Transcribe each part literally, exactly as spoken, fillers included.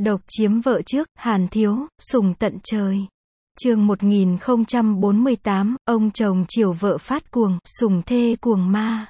Độc chiếm vợ trước, Hàn Thiếu, sủng tận trời. Chương một nghìn không trăm bốn mươi tám, ông chồng chiều vợ phát cuồng, sủng thê cuồng ma.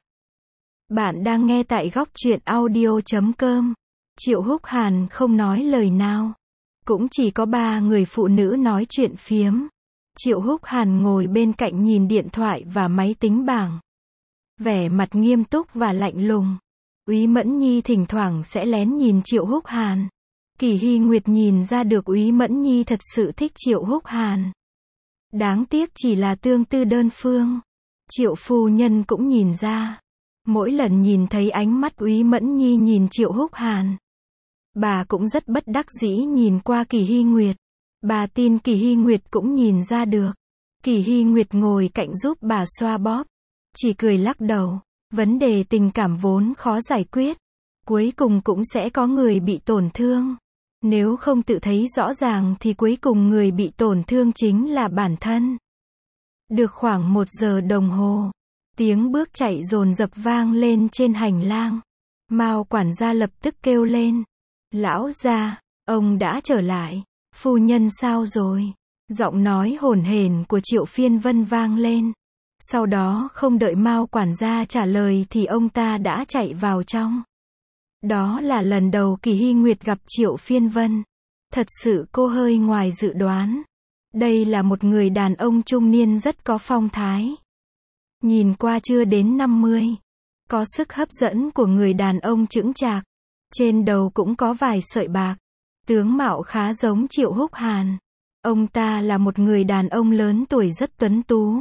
Bạn đang nghe tại góc truyện audio chấm com. Triệu Húc Hàn không nói lời nào. Cũng chỉ có ba người phụ nữ nói chuyện phiếm. Triệu Húc Hàn ngồi bên cạnh nhìn điện thoại và máy tính bảng. Vẻ mặt nghiêm túc và lạnh lùng. Úy Mẫn Nhi thỉnh thoảng sẽ lén nhìn Triệu Húc Hàn. Kỳ Hy Nguyệt nhìn ra được Úy Mẫn Nhi thật sự thích Triệu Húc Hàn. Đáng tiếc chỉ là tương tư đơn phương. Triệu phu nhân cũng nhìn ra. Mỗi lần nhìn thấy ánh mắt Úy Mẫn Nhi nhìn Triệu Húc Hàn, bà cũng rất bất đắc dĩ nhìn qua Kỳ Hy Nguyệt. Bà tin Kỳ Hy Nguyệt cũng nhìn ra được. Kỳ Hy Nguyệt ngồi cạnh giúp bà xoa bóp, chỉ cười lắc đầu. Vấn đề tình cảm vốn khó giải quyết, cuối cùng cũng sẽ có người bị tổn thương. Nếu không tự thấy rõ ràng thì cuối cùng người bị tổn thương chính là bản thân. Được khoảng một giờ đồng hồ, tiếng bước chạy dồn dập vang lên trên hành lang. Mao quản gia lập tức kêu lên. Lão gia, ông đã trở lại. Phu nhân sao rồi? Giọng nói hổn hển của Triệu Phiên Vân vang lên. Sau đó không đợi Mao quản gia trả lời thì ông ta đã chạy vào trong. Đó là lần đầu Kỳ Hy Nguyệt gặp Triệu Phiên Vân. Thật sự cô hơi ngoài dự đoán. Đây là một người đàn ông trung niên rất có phong thái. Nhìn qua chưa đến năm mươi. Có sức hấp dẫn của người đàn ông chững chạc. Trên đầu cũng có vài sợi bạc. Tướng mạo khá giống Triệu Húc Hàn. Ông ta là một người đàn ông lớn tuổi rất tuấn tú.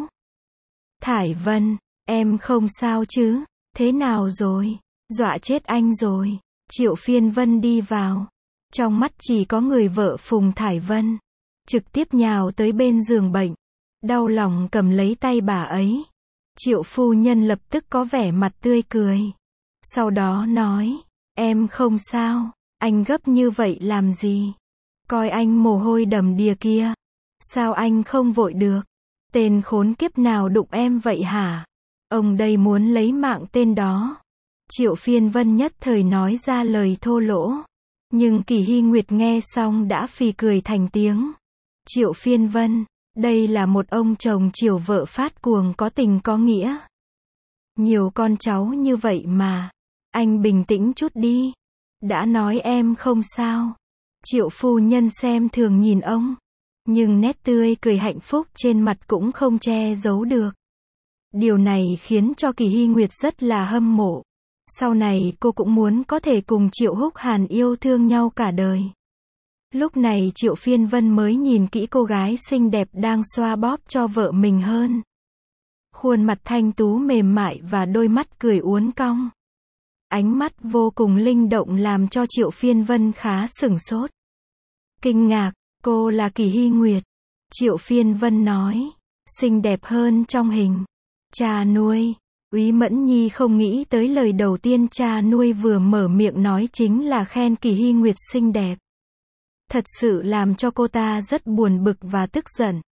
Thải Vân, em không sao chứ? Thế nào rồi? Dọa chết anh rồi. Triệu Phiên Vân đi vào. Trong mắt chỉ có người vợ Phùng Thải Vân. Trực tiếp nhào tới bên giường bệnh. Đau lòng cầm lấy tay bà ấy. Triệu phu nhân lập tức có vẻ mặt tươi cười. Sau đó nói, em không sao. Anh gấp như vậy làm gì? Coi anh mồ hôi đầm đìa kia. Sao anh không vội được? Tên khốn kiếp nào đụng em vậy hả? Ông đây muốn lấy mạng tên đó. Triệu Phiên Vân nhất thời nói ra lời thô lỗ. Nhưng Kỳ Hy Nguyệt nghe xong đã phì cười thành tiếng. Triệu Phiên Vân, đây là một ông chồng chiều vợ phát cuồng có tình có nghĩa. Nhiều con cháu như vậy mà. Anh bình tĩnh chút đi. Đã nói em không sao. Triệu phu nhân xem thường nhìn ông. Nhưng nét tươi cười hạnh phúc trên mặt cũng không che giấu được. Điều này khiến cho Kỳ Hy Nguyệt rất là hâm mộ. Sau này cô cũng muốn có thể cùng Triệu Húc Hàn yêu thương nhau cả đời. Lúc này Triệu Phiên Vân mới nhìn kỹ cô gái xinh đẹp đang xoa bóp cho vợ mình hơn. Khuôn mặt thanh tú mềm mại và đôi mắt cười uốn cong. Ánh mắt vô cùng linh động làm cho Triệu Phiên Vân khá sửng sốt. Kinh ngạc, cô là Kỳ Hy Nguyệt. Triệu Phiên Vân nói, xinh đẹp hơn trong hình. Cha nuôi. Úy Mẫn Nhi không nghĩ tới lời đầu tiên cha nuôi vừa mở miệng nói chính là khen Kỳ Hy Nguyệt xinh đẹp. Thật sự làm cho cô ta rất buồn bực và tức giận.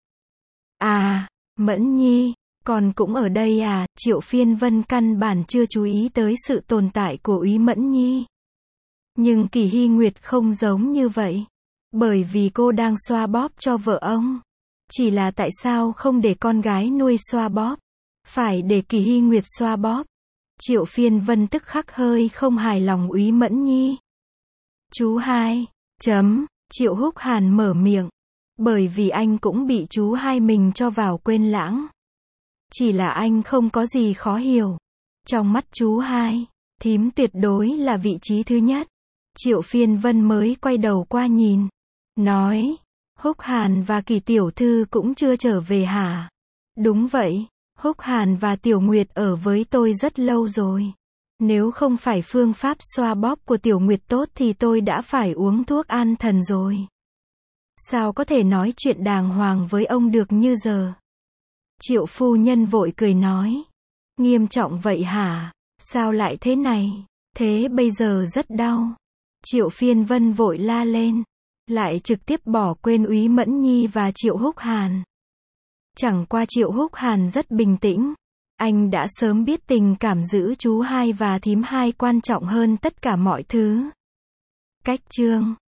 À, Mẫn Nhi, con cũng ở đây à? Triệu Phiên Vân căn bản chưa chú ý tới sự tồn tại của Úy Mẫn Nhi. Nhưng Kỳ Hy Nguyệt không giống như vậy. Bởi vì cô đang xoa bóp cho vợ ông. Chỉ là tại sao không để con gái nuôi xoa bóp? Phải để Kỳ Hy Nguyệt xoa bóp. Triệu Phiên Vân tức khắc hơi không hài lòng Úy Mẫn Nhi. Chú hai, chấm, Triệu Húc Hàn mở miệng. Bởi vì anh cũng bị chú hai mình cho vào quên lãng. Chỉ là anh không có gì khó hiểu. Trong mắt chú hai, thím tuyệt đối là vị trí thứ nhất. Triệu Phiên Vân mới quay đầu qua nhìn. Nói, Húc Hàn và Kỳ tiểu thư cũng chưa trở về hả? Đúng vậy. Húc Hàn và Tiểu Nguyệt ở với tôi rất lâu rồi. Nếu không phải phương pháp xoa bóp của Tiểu Nguyệt tốt thì tôi đã phải uống thuốc an thần rồi. Sao có thể nói chuyện đàng hoàng với ông được như giờ? Triệu phu nhân vội cười nói. Nghiêm trọng vậy hả? Sao lại thế này? Thế bây giờ rất đau. Triệu Phiên Vân vội la lên. Lại trực tiếp bỏ quên Úy Mẫn Nhi và Triệu Húc Hàn. Chẳng qua Triệu Húc Hàn rất bình tĩnh. Anh đã sớm biết tình cảm giữa chú hai và thím hai quan trọng hơn tất cả mọi thứ. Cách chương